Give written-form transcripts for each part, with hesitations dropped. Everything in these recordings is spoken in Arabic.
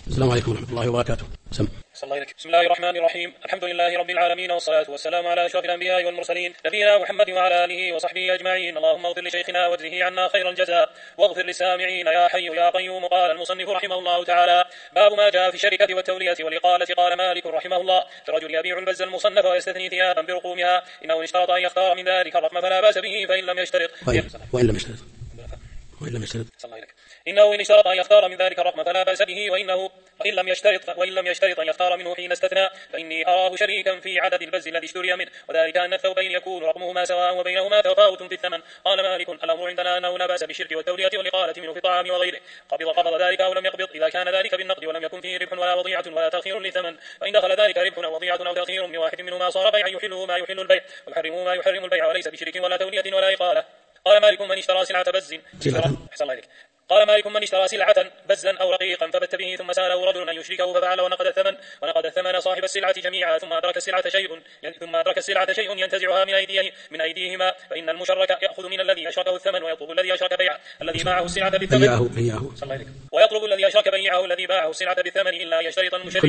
السلام عليكم ورحمة الله وبركاته. بسم الله الرحمن الرحيم. الحمد لله رب العالمين، والصلاة والسلام على أشرف الأنبياء والمرسلين نبينا محمد وعلى آله وصحبه أجمعين. اللهم اغفر لشيخنا واجزه عنا خير الجزاء، واغفر للسامعين يا حي يا قيوم. قال المصنف رحمه الله تعالى: باب ما جاء في الشركة والتولية والإقالة. قال مالك رحمه الله: لرجل يبيع البز المصنف ويستثني ثيابا برقومها، إنه اشترط أن يختار من ذلك الرقم فلا بأس به، فإن لم يشترط إنه إن اشترط أن يختار من ذلك الرقم فلا بأس به، وإن لم يشترط أن يختار منه حين استثنى، فإني أراه شريكا في عدد البز الذي اشتري منه، وذلك أن الثوبين يكون رقمهما سواء وبينهما تفاوت في الثمن. قال مالك: الأمر عندنا أنه لا بأس بالشرك والتولية والإقالة منه في الطعام وغيره، قبض ذلك أو لم يقبض، إذا كان ذلك بالنقد ولم يكن فيه ربح ولا وضيعة ولا تأخير للثمن. فإن دخل ذلك ربح أو وضيعة أو تأخير من واحد منهما صار بيعا يحله ما يحل البيع ويحرمه ما يحرم البيع، وليس بشرك ولا تولية ولا إقالة. قال مالك: من اشترى سلعة بز قال مالك: من اشترى سلعة بزا أو رقيقا فبت به، ثم سأله رجل أن يشركه ففعل ونقد الثمن صاحب السلعة جميعا، ثم أدرك السلعة شيء ينتزعها من أيديهما، فإن المشرك يأخذ من الذي أشركه الثمن، ويطلب الذي أشرك بيعه الذي باعه السلعة بالثمن الذي باعه السلعة بالثمن إلا يشترط المشرك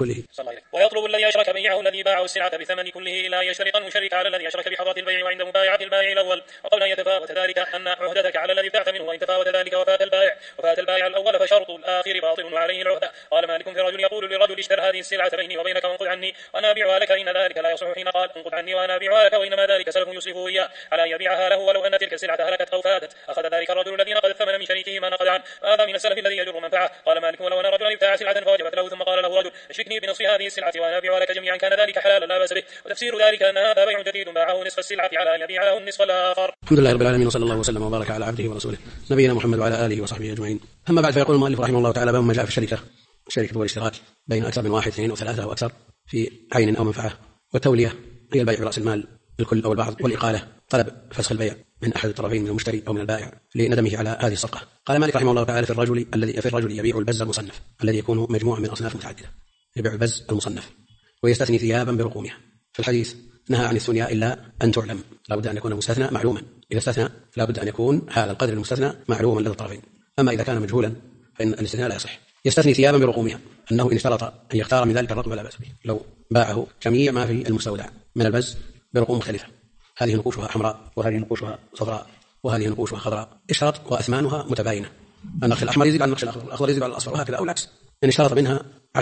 إلا يشترط المشرك على الذي أشرك بحضرة البيع وعند مبايعة البائع الأول. وقبل أن يتفاوت ذلك أن عهدتك على الذي ابتعت منه، وإن تفاوت ذلك وفات البائع الأول فشرط الآخر باطل وعليه العهدة. قال مالك: في رجل يقول للرجل: اشتر هذه السلعة بيني وبينك وانقذ عني وأنا أبيعها لك، إن ذلك لا يصح. حين قال: انقذ عني وأنا أبيعها لك، وإنما ذلك سلف يسلفه إياه على أن يبيعها له، ولو أن تلك السلعة هلكت أو فاتت أخذ ذلك الرجل الذي نقد الثمن من شريكه ما نقد عنه، هذا من السلف الذي يجر منفعه. قال مالك: ولو أن رجلا ابتاع سلعة فوجبت له، ثم قال له رجل: اشركني بنصف هذه السلعة وأنا أبيعها لك جميعا، كان ذلك حلالا لا بأس به. وتفسير ذلك أن هذا بيع جديد باعه نصف السلعة على أن يبيع له النصف الآخر. الحمد لله رب العالمين، وصلى الله وسلم وبارك على عبده ورسوله نبينا محمد وعلى آله وصحبه أجمعين. أما بعد، فيقول المؤلف رحمه الله تعالى: باب ما جاء في الشركة والاشتراك بين أكثر من واحد، اثنين أو ثلاثة أو أكثر في عين أو منفعة. والتولية هي البيع برأس المال الكل أو البعض، والإقالة طلب فسخ البيع من أحد الطرفين من المشتري أو من البائع لندمه على هذه الصفقة. قال مالك رحمه الله تعالى: في الرجل يبيع البز المصنف الذي يكون مجموعا من أصناف متعددة، يبيع البز المصنف ويستثني ثيابا برقومها. في الحديث نهى عن الثنياء إلا أن تعلم، لا بد أن يكون المستثنى معلوما، إذا استثنى لا بد أن يكون هذا القدر المستثنى معلوما لدى الطرفين، أما إذا كان مجهولا فإن الاستثناء لا يصح. يستثني ثيابا برقومها، أنه إن اشترط أن يختار من ذلك الرقم فلا بأس به، لو باعه جميع ما في المستودع من البز برقوم مختلفة، هذه نقوشها حمراء وهذه نقوشها صفراء وهذه نقوشها خضراء، اشترط وأثمانها متباينة، النقش الأحمر يزيد على النقش الأخضر، الأخضر يزيد على الأصفر، وهكذا، أو العكس. إن اشترط منها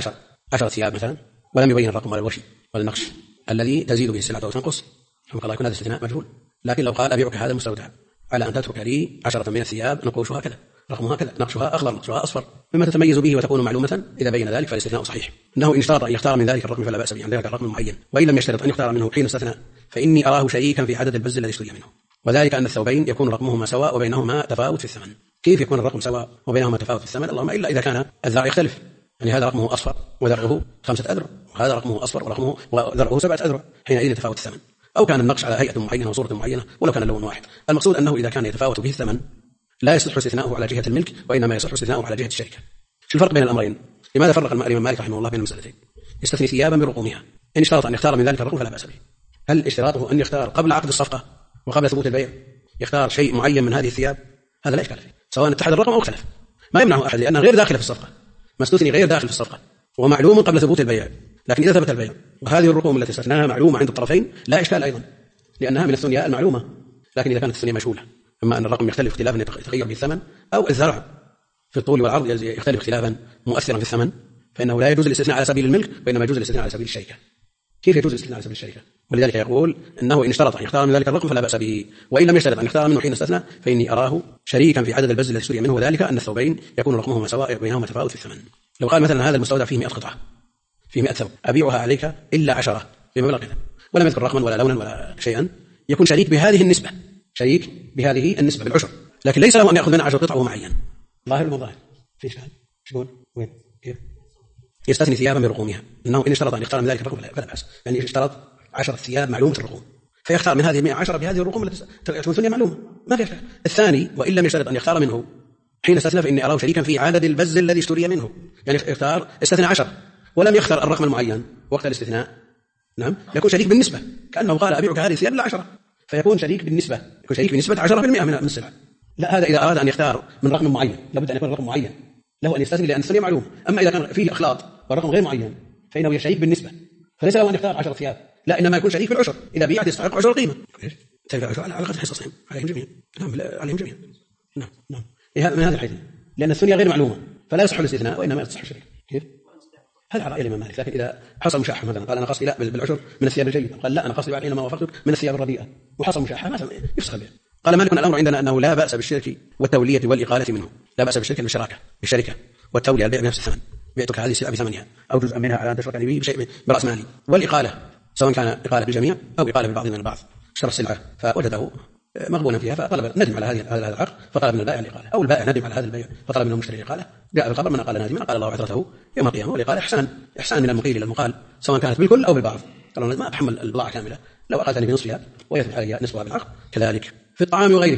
10 ثياب مثلا، ولم يبين الرقم ولا الوشي ولا النقش الذي تزيد به السلعة أو تنقص، رحمك الله، يكون هذا استثناء مجهول. لكن لو قال: أبيعك هذا المستودع على أن تترك لي 10 من الثياب نقوشها كذا، رقمها كذا، نقشها أخضر، نقشها أصفر، مما تتميز به وتكون معلومة، إذا بين ذلك فالاستثناء صحيح. إنه إن اشترط أن يختار من ذلك الرقم فلا بأس به، عن ذلك الرقم المعين، وإن لم يشترط أن يختار منه حين استثنى، فإني أراه شريكا في عدد البز الذي اشتري منه، وذلك أن الثوبين يكون رقمهما سواء وبينهما تفاوت في الثمن. كيف يكون الرقم سواء وبينهما تفاوت في الثمن؟ اللهم إلا إذا كان الذرع يختلف، يعني هذا رقمه أصفر وذرعه 5 أذرع، وهذا رقمه أصفر وذرعه 7 أذرع، حينئذ يتفاوت الثمن. أو كان النقش على هيئة معينة وصورة معينة، ولو كان اللون واحد. المقصود أنه إذا كان يتفاوت به الثمن لا يصح استثناؤه على جهة الملك، وإنما يصح استثناؤه على جهة الشركة. شو الفرق بين الأمرين؟ لماذا فرق الإمام مالك رحمه الله بين المسألتين؟ يستثني ثيابا برقومها، إن اشترط أن يختار من ذلك الرقم فلا بأس به. هل اشتراطه أن يختار قبل عقد الصفقة وقبل ثبوت البيع يختار شيء معين من هذه الثياب؟ هذا لا إشكال فيه، سواء اتحد الرقم أو اختلف، ما يمنعه أحد، لأنه غير داخل في الصفقة، ما استثني غير داخل في الصفقة ومعلوم قبل ثبوت البيع. لكن إذا ثبت البيع وهذه الرقوم التي استثناها معلومة عند الطرفين لا إشكال أيضا، لأنها من الثنياء المعلومة. لكن إذا كانت الثنية مجهولة، إما أن الرقم يختلف اختلافا يتغير به الثمن، أو الزرع في الطول والعرض يختلف اختلافا مؤثرا في الثمن، فإنه لا يجوز الاستثناء على سبيل الملك، وإنما يجوز الاستثناء على سبيل الشركة. كيف يجوز الاستثناء على سبيل الشركة؟ ولذلك يقول إنه إن اشترط أن يختار من ذلك الرقم فلا بأس به، وإن لم يشترط أن يختار منه حين استثنى، فإني أراه شريكا في عدد البز الذي اشتري منه، وذلك أن الثوبين يكون رقمهما سواء بينهما تفاوت في الثمن. لو قال مثلا: هذا المستودع فيه 100 قطعة، فيه 100 ثوب، أبيعها عليك إلا 10 بمبلغ كذا، ولم يذكر رقما ولا لونا ولا شيئا، يكون شريك بهذه النسبة، شريك بهذه النسبة بالعشر، لكن ليس له أن يأخذ منها 10 قطع وهو معين. ظاهر ولا ظاهر؟ في إشكال؟ شو وين؟ كيف؟ يستثني ثيابا برقومها، إنه إن اشترط أن يختار من ذلك الرقم فلا بأس، يعني اشترط 10 ثياب معلومة الرقوم، فيختار من هذه 110 بهذه الرقوم التي تكون ثنية معلومة، ما في إشكال. الثاني: وإن لم يشترط أن يختار منه حين استثنى، فإني أراه شريكا في عدد البز الذي اشتري منه، يعني استثنى 10 ولم يختار الرقم المعين وقت الاستثناء، نعم، يكون شريك بالنسبة، كأنه قال: أبيعك هذه الثياب ل10، فيكون شريك بالنسبة، يكون شريك بنسبة 10% من السلعة. لا، هذا إذا أراد أن يختار من رقم معين لابد أن يكون الرقم معين، له أن يستثني لأن الثنية معلوم. أما إذا كان فيه إخلاط والرقم غير معين فإنه شريك بالنسبة، فليس له أن يختار 10 ثياب، لا إنما يكون شريك في العشر إذا بيعت يستحق عشر القيمة. على قدر حصصهم عليهم جميعا. نعم عليهم جميعا. نعم من هذا الحيث، لأن الثنية غير معلومة فلا يصح الاستثناء وإنما يصح الشريك. كيف؟ هذا على رأي الإمام مالك. لكن إذا حصل مشاحة مثلا قال أنا قصدي لا بالعشر من الثياب الجيدة، قال لا أنا قصدي بعد حينما وافقتك من الثياب الرديئة، وحصل مشاحة ما يفسخ البيع. قال مالك الأمر عندنا أنه لا بأس بالشرك والتولية والإقالة منه، لا بأس بالشرك بالشركة والتولية البيع بنفس الثمن، بعتك هذه السلعة بثمنها أو جزء منها على أن تشركني به بشيء برأس مالي، والإقالة سواء كان إقالة بالجميع أو إقالة بالبعض من البعض. اشترى السلعة فوجده مغبونا فيها فطلب ندم على هذا العقد فطلب من البائع الإقالة، أو البائع ندم على هذا البيع فطلب منه المشتري الإقالة، جاء الخبر من قال نادما قال الله عثرته يوم القيامة، والإقالة إحسان من المقيل إلى المقال سواء كانت بالكل أو بالبعض. قالوا ما أتحمل البضاعة كاملة لو أقلتني بنصفها ويثبت علي نصفها بالعقد. كذلك في الطعام وغيره.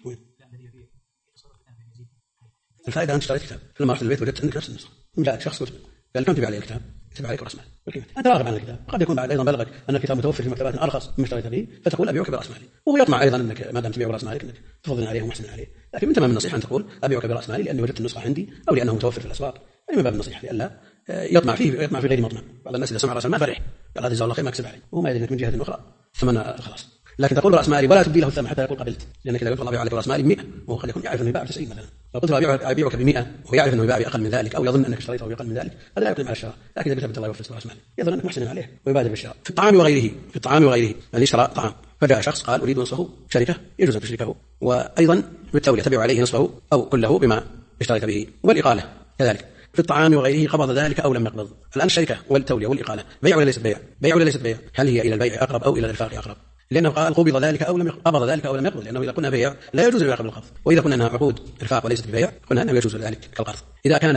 الفائدة أن اشتريت كتاب لما رحت البيت وجدت عندك نفس النسخة، جاءك شخص قال كم تبيع علي الكتاب؟ تبيع عليك رأس مال والقيمة. أنت راغب عن الكتاب، قد يكون بعد أيضا بلغك أن الكتاب متوفر في مكتبات أرخص مما اشتريت به فتقول أبيعك برأس مالي، وهو يطمع أيضا أنك ما دام تبيع برأس مالك أنك تفضل عليه ومحسن عليه. لكن من تمام النصيحة أن تقول أبيعك برأس مالي لأني وجدت النسخة عندي أو لأنه متوفر في الأسواق، يعني من باب النصيحة لئلا يطمع في غير مطمع. بعض الناس إذا سمع رأس المال فرح قال هذا جزاه الله خير ما كسب عليه وهو ما يدري من جهة أخرى ثمن خلاص. لكن تقول رأس مالي ولا تبدي له الثمن حتى يقول قبلت، لأنك إذا قلت الله أبيع عليك رأس مالي 100 وهو قد يكون يعرف أنه يباع 90 مثلا، لو قلت له أبيعك ب100 وهو يعرف أنه يباع بأقل من ذلك أو يظن أنك اشتريته بأقل من ذلك هذا لا يقدم على الشراء. لكن إذا قلت الله يوفر رأس مالي يظن أنك محسن عليه ويبادر بالشراء. في الطعام وغيره يعني اشترى طعام فجاء شخص قال أريد نصفه شركة يجوز أن تشركه، وأيضا بالتولية تبيع عليه نصفه أو كله بما اشتريت به، والإقالة كذلك في الطعام وغيره قبض ذلك أو لم يقبض. الآن الشركة والتولية والإقالة بيع ولا ليست بيع؟ بيع ولا ليست بيع؟ هل هي إلى البيع أقرب أو إلى الإنفاق أقرب؟ لأنه قال قبض ذلك أو لم يقبض، لأنه إذا قلنا بيع لا يجوز البيع قبل القبض، وإذا قلنا أنها عقود إنفاق وليست ببيع قلنا أنه يجوز ذلك كالقرض إذا كان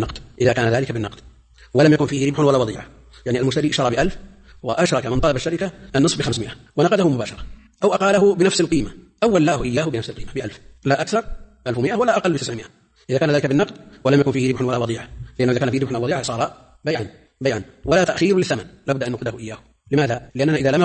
ذلك بالنقد ولم يكن فيه ربح ولا وضيعة. يعني المشتري شرى ب1000 وأشرك من طلب الشركة النصف ب500 ونقده مباشرة، أو أقاله بنفس القيمة أو ولاه إياه بنفس القيمة ب1000 لا أكثر 1100 ولا أقل ب900. إذا كان ذلك بالنقد ولم يكن فيه ربح ولا وضيعة، لأنه إذا كان فيه ربح ولا وضيعة صار بيعا ولا تأخير للثمن، لابد أن نقده إياه. لماذا؟ لأننا إذا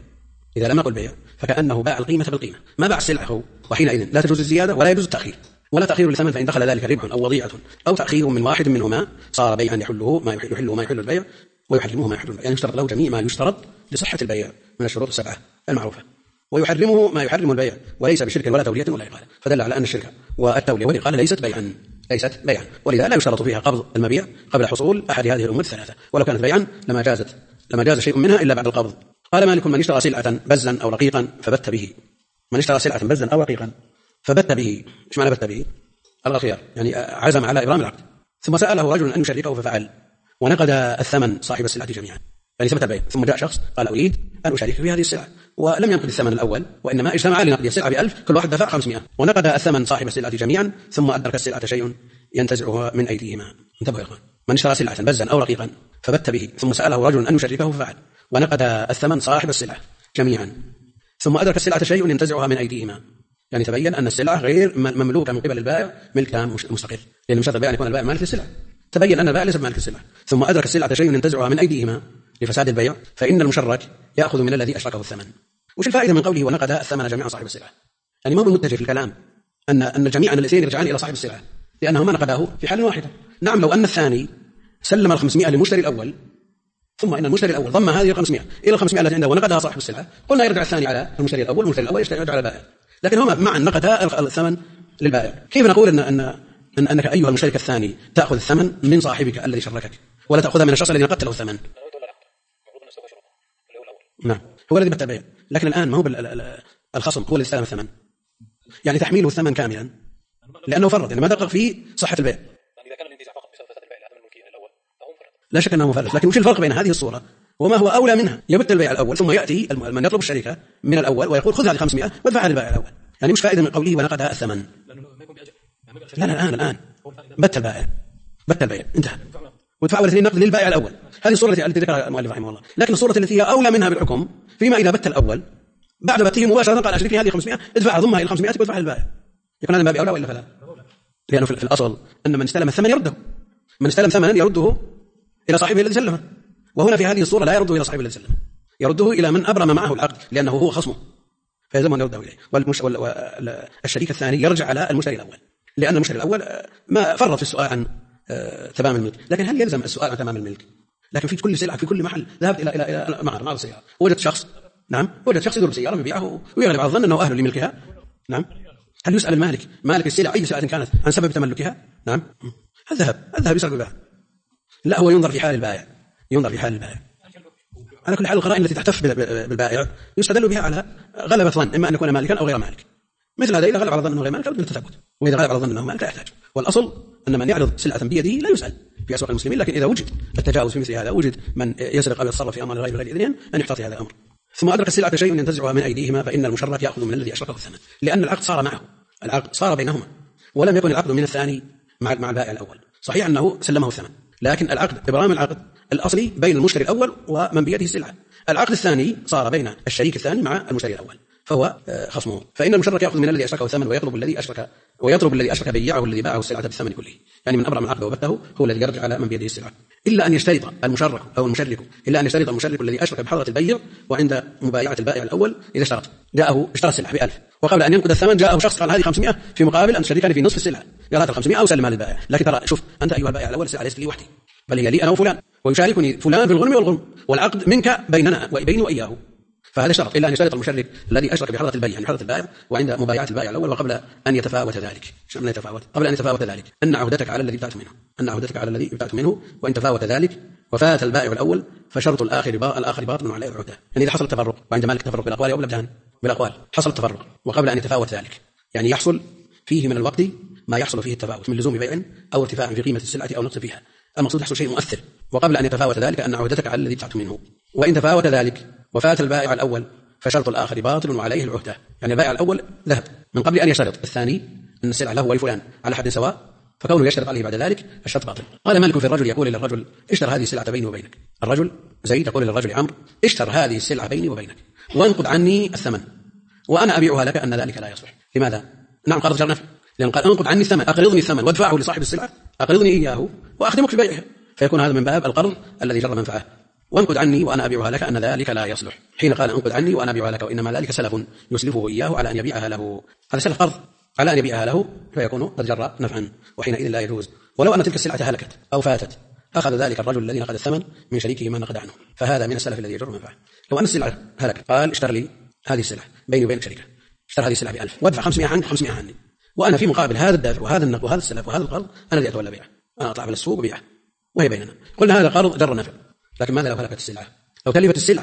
لم يقل بيع فكأنه باع القيمة بالقيمة ما باع السلعة، وحينئذ لا تجوز الزيادة ولا يجوز التأخير ولا تأخير للثمن، فإن دخل ذلك ربح أو وضيعة أو تأخير من واحد منهما صار بيعا يحله ما يحل البيع ويحرمه ما يحل البيع. يعني يشترط له جميع ما يشترط لصحة البيع من الشروط ال7 المعروفة، ويحرمه ما يحرم البيع وليس بشرك ولا تولية ولا إقالة، فدل على أن الشركة والتولية والإقالة ليست بيعا، ولذا لا يشترط فيها قبض المبيع قبل حصول أحد هذه الأمور الثلاثة، ولو كانت بيعا لما جاز شيء منها إلا بعد القبض. قال مالك من اشترى سلعة بزا أو رقيقا فبت به. من اشترى سلعة بزا أو رقيقا فبت به، ايش معنى بت به؟ الخيار يعني عزم على إبرام العقد، ثم سأله رجل أن يشركه ففعل ونقد الثمن صاحب السلعة جميعا، يعني ثبت البيع. ثم جاء شخص قال أريد أن أشارك في هذه السلعة ولم ينقد الثمن الأول وإنما اجتمع لنقد السلعة ب1000 كل واحد دفع 500 ونقد الثمن صاحب السلعة جميعا، ثم أدرك السلعة شيء ينتزعها من أيديهما. انتبهوا يا إخوان، من اشترى سلعة بزا أو رقيقا فبت به ثم سأله رجل أن يشركه ففعل ونقد الثمن صاحب السلعة جميعا، ثم أدرك السلعة شيء ينتزعها من أيديهما، يعني تبين أن السلعة غير مملوكة من قبل البائع ملك مستقل، لأن مشترط البائع أن يكون البائع مالك للسلعة، تبين أن البائع ليس مالك للسلعة، ثم أدرك السلعة شيء ينتزعها من أيديهما لفساد البيع، فإن المشرك يأخذ من الذي أشركه الثمن. وش الفائدة من قوله ونقد الثمن جميعا صاحب السلعة؟ يعني ما هو المتجه في الكلام أن الجميع الاثنين يرجعان إلى صاحب السلعة لأنهما نقداه في حال واحدة. نعم لو أن الثاني سلم 500 للمشتري الأول ثم إن المشتري الأول ضم هذه 500 إلى 500 التي عنده ونقدها صاحب السلعة، قلنا يرجع الثاني على المشتري الأول والمشتري الأول يرجع على البائع، لكن هما معا نقدا الثمن للبائع. كيف نقول أنك أيها المشترك الثاني تأخذ الثمن من صاحبك الذي شركك ولا تأخذها من الشخص الذي نقدت له الثمن؟ نعم هو الذي بت البيع، لكن الآن ما هو الخصم هو الذي استلم الثمن، يعني تحميله الثمن كاملا لأنه فرط، يعني ما دقق في صحة البيع. إذا كان الانتزاع فقط بسبب فساد البيع لعدم الملكية الأول فهو مفرط، لا شك أنه مفرط، لكن وش الفرق بين هذه الصورة وما هو أولى منها؟ يبت البيع الأول ثم يأتي من يطلب الشركة من الأول ويقول خذ هذه 500 وادفعها للبائع الأول، يعني مش فائدة من قوله ونقدها الثمن. لا الآن بت البيع انتهى وادفع الاثنين نقد للبائع الأول. هذه الصورة التي ذكرها المؤلف رحمه الله، لكن الصورة التي هي أولى منها بالحكم فيما إذا بت الأول بعد بته مباشرة قال أشركني هذه 500 ادفعها ضمها إلى 500 وادفعها للبائع، يكون هذا ما بأولى وإلا فلا؟ لأنه في الأصل أن من استلم الثمن يرده، من استلم ثمنا يرده إلى صاحبه الذي سلمه، وهنا في هذه الصورة لا يرده إلى صاحبه الذي سلمه، يرده إلى من أبرم معه العقد لأنه هو خصمه فيلزم أن يرده إليه، والشريك الثاني يرجع على المشتري الأول لأن المشتري الأول ما فرط في السؤال تمام الملك. لكن هل يلزم السؤال عن تمام الملك؟ لكن في كل سلعة في كل محل ذهبت إلى معرض سيارة وجدت شخص، نعم، وجدت شخص يضرب سيارة يبيعه ويغلب على الظن أنه أهل لملكها، نعم، هل يسأل المالك مالك السلعة أي سلعة كانت عن سبب تملكها؟ نعم، الذهب يسرق بها. لا، هو ينظر في حال البائع، على كل حال القرائن التي تحتف بالبائع يستدل بها على غلبة ظن، إما أن يكون مالكا أو غير مالك. مثل هذا إذا غلب على الظن أنه غير مالك لابد من التثبت، وإذا غلب على الظن أنه مالك لا يحتاج. والأصل أن من يعرض سلعة بيده لا يسأل في أسواق المسلمين، لكن إذا وجد التجاوز في مثل هذا، وجد من يسرق أو يتصرف في أموال غير إذنهم، أن يحتاط هذا الأمر. ثم أدرك السلعة شيء ينتزعها من أيديهما فإن المشرك يأخذ من الذي أشركه الثمن، لأن العقد صار معه، العقد صار بينهما، ولم يكن العقد من الثاني مع البائع الأول. صحيح أنه سلمه الثمن، لكن العقد إبرام العقد الأصلي بين المشتري الأول ومن بيده السلعة. العقد الثاني صار بين الشريك الثاني مع المشتري الأول، فهو خصمه. فإن المشرك يأخذ من الذي أشركه الثمن ويطلب الذي أشرك بيعه الذي باعه السلعة بالثمن كله، يعني من أبرم العقد وبته هو الذي يرجع على من بيده السلعة، إلا أن يشترط المشرك أو المشرك الذي أشرك بحضرة البيع وعند مبايعة البائع الأول إذا اشترى السلعة ب1000، وقبل أن ينقذ الثمن جاءه شخص قال هذه 500 في مقابل أن تشركني في نصف السلعة، قال هات 500 أو سلمها للبائع، لكن ترى شوف أنت أيها البائع الأول السلعة ليست لي وحدي بل هي لي أنا وفلان، ويشاركني فلان في الغنم والغرم، والعقد منك بيننا وبيني وإياه، فهذا شرط، إلا أن يشترط المشرك الذي أشرك بحضرة البيع يعني حضرة البائع وعند مبايعة البائع الأول وقبل أن يتفاوت ذلك، قبل أن يتفاوت ذلك أن عهدتك على الذي ابتعت منه، وإن تفاوت ذلك وفات البائع الأول فشرط الآخر باطل وعليه العهدة. يعني إذا حصل التفرق وعند مالك تفرق بالأقوال أو بالأقوال حصل التفرق وقبل أن يتفاوت ذلك، يعني يحصل فيه من الوقت ما يحصل فيه التفاوت من لزوم بيع أو ارتفاع في قيمة السلعة أو نقص فيها، المقصود يحصل شيء مؤثر وقبل أن يتفاوت ذلك أن عهدتك على الذي ابتعت منه، وإن تفاوت ذلك وفات البائع الأول فشرط الآخر باطل وعليه العهدة. يعني البائع الأول ذهب من قبل أن يشترط الثاني أن السلعة له ولفلان على حد سواء، فكونه يشترط عليه بعد ذلك الشرط باطل. قال مالك في الرجل يقول للرجل اشتر هذه السلعة بيني وبينك، الرجل زيد يقول للرجل عمرو اشتر هذه السلعة بيني وبينك وانقض عني الثمن وأنا أبيعها لك، أن ذلك لا يصلح. لماذا؟ نعم قرض جر نفع، لأن قال انقض عني الثمن، أقرضني الثمن وادفعه لصاحب السلعة، أقرضني إياه وأخدمك في بيعها، فيكون هذا من باب القرض الذي جر منفعه. وانقض عني وأنا أبيعها لك، أن ذلك لا يصلح. حين قال انقض عني وأنا أبيعها لك وإنما ذلك سلف يسلفه إياه على أن يبيعها له، هذا سلف قرض على أن يبيعها له، فيكون قد جر نفعا وحينئذ لا يجوز. ولو أن تلك السلعة هلكت أو فاتت أخذ ذلك الرجل الذي نقد الثمن من شريكه ما نقد عنه، فهذا من السلف الذي يجر منفعه. لو أن السلعة هلكت قال اشتر لي هذه السلعة بيني وبينك شركة، اشتر هذه السلعة ب1000 وادفع 500 عنك 500 عني، وأنا في مقابل هذا الدافع وهذا النقد وهذا السلف وهذا القرض أنا الذي أتولى بيعه، أنا أطلع على السوق وبيعه وهي بيننا. قلنا هذا قرض جر نفع. لكن ماذا لو هلكت السلعة أو تلفت السلعة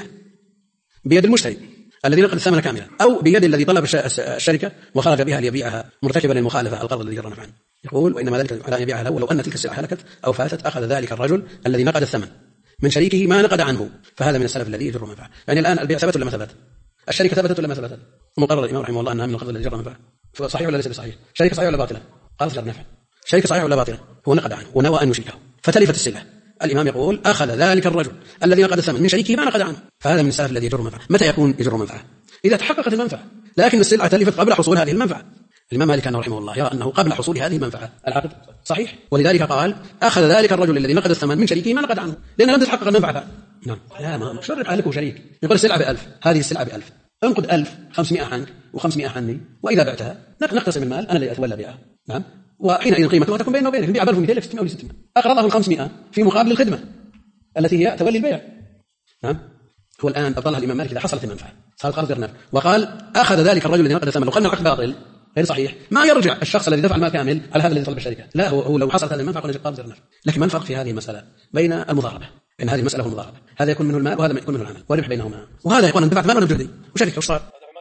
بيد المشتري الذي نقد الثمن كاملا أو بيد الذي طلب الشركة وخرج بها ليبيعها مرتكبا للمخالفة القرض الذي جر نفعا؟ يقول وإنما ذلك على أن يبيعها له. ولو أن تلك السلعة هلكت أو فاتت أخذ ذلك الرجل الذي نقد الثمن من شريكه ما نقد عنه، فهذا من السلف الذي يجر منفعه. يعني الآن البيع ثبت ولا ما ثبت؟ الشركة ثبتت ولا ما ثبتت؟ مقرر الإمام رحمه الله أنها من القرض الذي جر منفعه، صحيح ولا ليس بصحيح؟ شركة صحيحة ولا باطلة؟ قرض جر نفع. شركة صحيحة ولا باطلة؟ هو نقد عنه ونوى أن يشركه فتلفت السلعة، الإمام يقول أخذ ذلك الرجل الذي نقد الثمن من شريكه ما نقد عنه، فهذا من السلف الذي يجر منفعه. متى يكون يجر منفعه؟ إذا تحققت المنفعة، لكن السلعة تلفت قبل حصول هذه المنفعة. الإمام مالك رحمه الله يرى أنه قبل حصول هذه المنفعة العقد صحيح، ولذلك قال أخذ ذلك الرجل الذي نقد الثمن من شريكه ما نقد عنه، لأن لم تتحقق المنفعة. نعم لا ما مشرك عليك شريك يقول السلعة ب1000، هذه السلعة ب1000 انقد 1000 500 عنك و500 عني، وإذا بعتها نقتسم المال أنا اللي أتولى بها. نعم، وحينئذ قيمتها تكون بيننا وبينك، نبيع ب 1200 لك 600 أو 600، أقرضه 500 في مقابل الخدمة التي هي تولي البيع. نعم، هو الآن أبطلها الإمام مالك إذا حصلت المنفعة صارت قرض جر نفع، وقال أخذ ذلك الرجل الذي نقد الثمن. لو قلنا العقد باطل غير صحيح ما يرجع الشخص الذي دفع المال كامل على هذا الذي طلب الشركة، لا هو لو حصلت هذه المنفعة قلنا قرض جر نفع. لكن ما الفرق في هذه المسألة بين المضاربة؟ إن هذه المسألة هو المضاربة، هذا يكون منه المال وهذا يكون منه العمل وربح بينهما، وهذا يكون دفعت مال وأنا بجهدي وشركة وش صار؟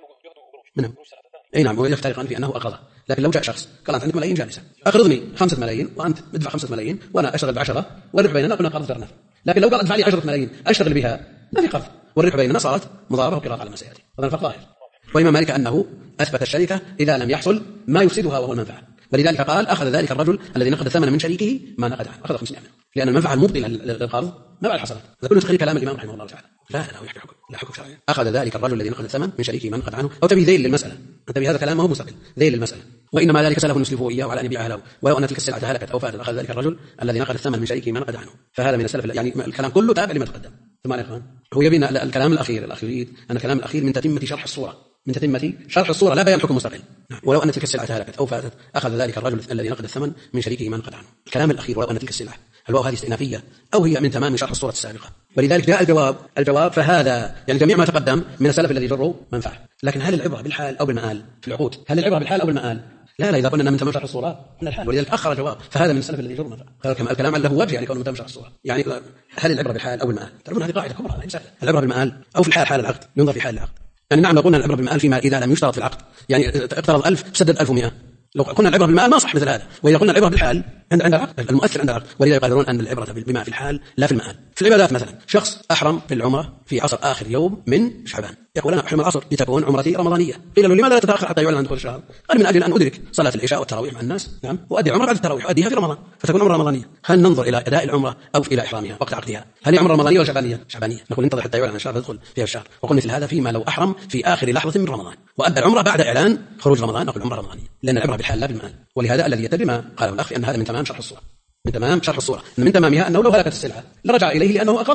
منهم أي نعم، ويفترقان في أنه أقرضه. لكن لو جاء شخص قال أنت عندك ملايين جالسة أقرضني 5 ملايين وأنت ادفع 5 ملايين وأنا أشتغل ب10 والربح بيننا، قلنا قرض جر نفع. لكن لو قال ادفع لي 10 ملايين أشتغل بها ما في قرض، والربح بيننا صارت مضاربة وقراءة على المسائل، هذا الفرق ظاهر. والإمام مالك أنه أثبت الشركة إذا لم يحصل ما يفسدها وهو المنفعة، ولذلك قال أخذ ذلك الرجل الذي نقد الثمن من شريكه ما نقد عنه، أخذ 500 منه، لأن المنفعة المبطلة للقرض ما بعد حصلت. هذا كله تقرير كلام الإمام رحمه الله تعالى. لا هو يحكي حكم، لا حكم شرعي. أخذ ذلك الرجل الذي نقد الثمن من شريكه ما نقد عنه، أو تبي ذيل للمسألة، تبي هذا كلام ما هو مستقل، ذيل للمسألة. وإنما ذلك سلف نسلفه إياه على أن يبيعها له. ولو أن تلك السلعة هلكت أو فاتت أخذ ذلك الرجل الذي نقد الثمن من شريكه ما نقد عنه، فهذا من السلف. يعني الكلام كله تابع لما تقدم. ثم يا إخوان هو يبين الكلام الأخير أن الكلام الأخير من تتمة شرح الصورة، من تتمة شرح الصورة لا بيان حكم مستقل. ولو أن تلك السلعة هلكت أو فاتت أخذ ذلك الرجل الذي نقد الثمن من شريكه ما نقد عنه. الكلام الأخير ولو أن تلك السلعة، الواو هذه استئنافية أو هي من تمام شرح الصورة السابقة. ولذلك جاء الجواب فهذا يعني جميع ما تقدم من السلف الذي جروا منفعة. لكن هل العبرة بالحال أو بالمآل في العقود؟ هل العبرة بالحال أو بالمآل؟ لا إذا قلنا أنه من تمام شرح الصورة من الحال. ولذلك أخر الجواب فهذا من السلف الذي جروا منفعة. الكلام له وجه يعني كونه من تمام شرح الصورة. يعني هل العبرة بالحال أو بالمآل؟ تعرفون هذه قاعدة كبرى يعني سهلة. العبرة بالمآل أو في الحال حال العقد، ينظر في حال العقد. يعني نعم لو قلنا العبرة بالمآل فيما إذا لم يشترط في العقد، يعني اقترض 1000 سدد 1100، لو قلنا العبرة بالمآل ما صح مثل هذا. وإذا قلنا العبرة بالحال عند العقد المؤثر عند العقد. ولذلك يقولون أن العبرة بما في الحال لا في المآل. في العبادات مثلا شخص أحرم في العمرة في عصر آخر يوم من شعبان، يقول أنا أحرم العصر لتكون عمرتي رمضانية. قيل له لماذا لا تتأخر حتى يعلن عن دخول الشهر؟ قال من أجل أن أدرك صلاة العشاء والتراويح مع الناس، نعم، وأدي العمرة بعد التراويح وأديها في رمضان فتكون عمرة رمضانية. هل ننظر إلى أداء العمرة أو إلى إحرامها وقت عقدها؟ هل هي عمرة رمضانية ولا شعبانية؟ شعبانية. نقول انتظر حتى يعلن عن الشهر فيدخل فيها الشهر. وقل مثل هذا فيما لو أحرم في آخر لحظة من رمضان وأدى العمرة بعد إعلان خروج رمضان، نقول عمرة رمضانية، لأن العبرة بالحال لا بالمآل. ولهذا الذي يتبع ما قاله الأخ أن هذا من تمام شرح الصورة، من تمام شرح الصورة، من تمامها أنه لو هلكت السلعة لرجع إليه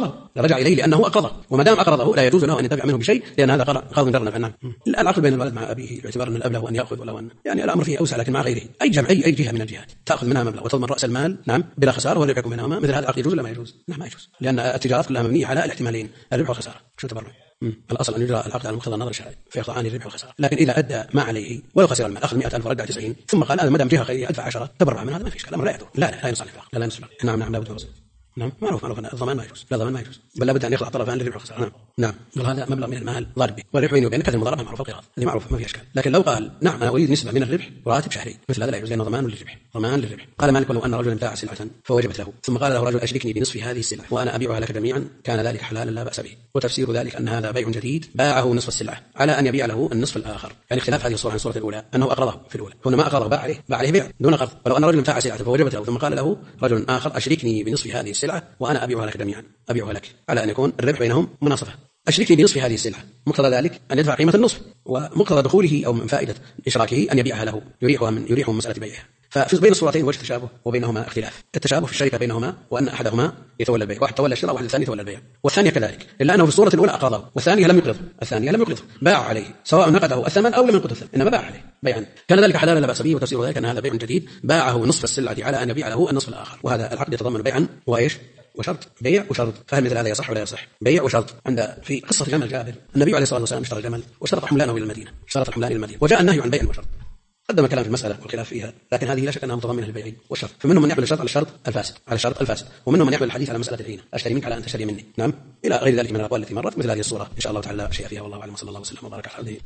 لأنه أقرضه، وما دام أقرضه لا يجوز له أن يدفع منه بشيء لأن هذا قرض جرنا فنعم. العقد بين الولد مع أبيه باعتبار أن الأب له أن يأخذ ولو أن يعني الأمر فيه أوسع، لكن مع غيره أي جهة من الجهات تأخذ منها مبلغ وتضمن رأس المال، نعم، بلا خسارة ولا يحكم بينهما، مثل هذا العقد يجوز ولا ما يجوز؟ نعم ما يجوز، لأن التجارات كلها مبنية على الاحتمالين الربح والخسارة. شو تبرع؟ الأصل أن يجرى العقد على مقتضى النظر الشرعي فيخضعان الربح والخسارة. لكن إذا أدى ما عليه ولو خسر المال أخذ 100,000 ورجع 90 ثم قال هذا ما دام جهة خيرية أدفع 10 تبرع من هذا ما فيش كلام، لا يدور، لا ينصلح العقد، لا ينصلح. نعم لابد من الرسل. نعم معروف أن الضمان ما يجوز، لا ضمان ما يجوز، بل لابد أن يخضع الطرفان للربح والخسارة. نعم هذا مبلغ من المال ضارب به، والربح بيني وبينك هذه المضاربة معروفة القراض، هذه معروفة ما فيها إشكال. لكن لو قال نعم أنا أريد نسبة من الربح وراتب شهري مثل هذا لا يجوز، لأنه ضمان للربح. قال مالك ولو أن رجلا باع سلعة فوجبت له ثم قال له رجل أشركني بنصف هذه السلعة وأنا أبيعها لك جميعا كان ذلك حلالا لا بأس به. وتفسير ذلك أن هذا بيع جديد باعه نصف السلعة على أن يبيع له النصف الآخر، يعني اختلاف هذه الصورة عن الصورة الأولى أنه أقرضه في الأولى، هنا ما أقرضه باع عليه بيع دون قرض. ولو أن رجلا باع سلعة فوجبت له ثم قال له رجل آخر أشركني بنصف هذه السلعة وأنا أبيعها لك جميعا، أبيعها لك على أن يكون الربح بينهم مناصفة. أشركني بنصف هذه السلعة مقتضى ذلك أن يدفع قيمة النصف، ومقتضى دخوله أو من فائدة إشراكه أن يبيعها له يريحه من مسألة بيعها. ففي بين الصورتين وجه تشابه وبينهما اختلاف. التشابه في الشركة بينهما وأن أحدهما يتولى البيع، واحد تولى الشراء واحد الثاني يتولى البيع، والثانية كذلك، إلا أنه في الصورة الأولى أقرضه والثانية لم يقرضه، باع عليه سواء نقده الثمن أو لم ينقده الثمن، إنما باع عليه بيعا كان ذلك حلالا لا بأس به. وتفسير ذلك أن هذا بيع جديد باعه نصف السلعة على أن يبيع له النصف الآخر، وهذا العقد يتضمن بيعا وإيش وشرط، بيع وشرط. فهل مثل هذا يصح ولا يصح؟ بيع وشرط. في قصة جمل جابر النبي عليه الصلاة والسلام اشترى الجمل واشترط حملانه إلى المدينة، وجاء النهي عن بيع وشرط. قدم كلام في المسألة والخلاف فيها، لكن هذه لا شك أنها متضمنة للبيع والشرط. فمنهم من يحمل الشرط على الشرط الفاسد، ومنهم من يحمل الحديث على مسألة العينة، أشتري منك على أن تشتري مني، نعم، إلى غير ذلك من الأقوال التي مرت. مثل هذه الصورة إن شاء الله تعالى شيء فيها، والله أعلم، صلى الله وسلم وبارك على عبده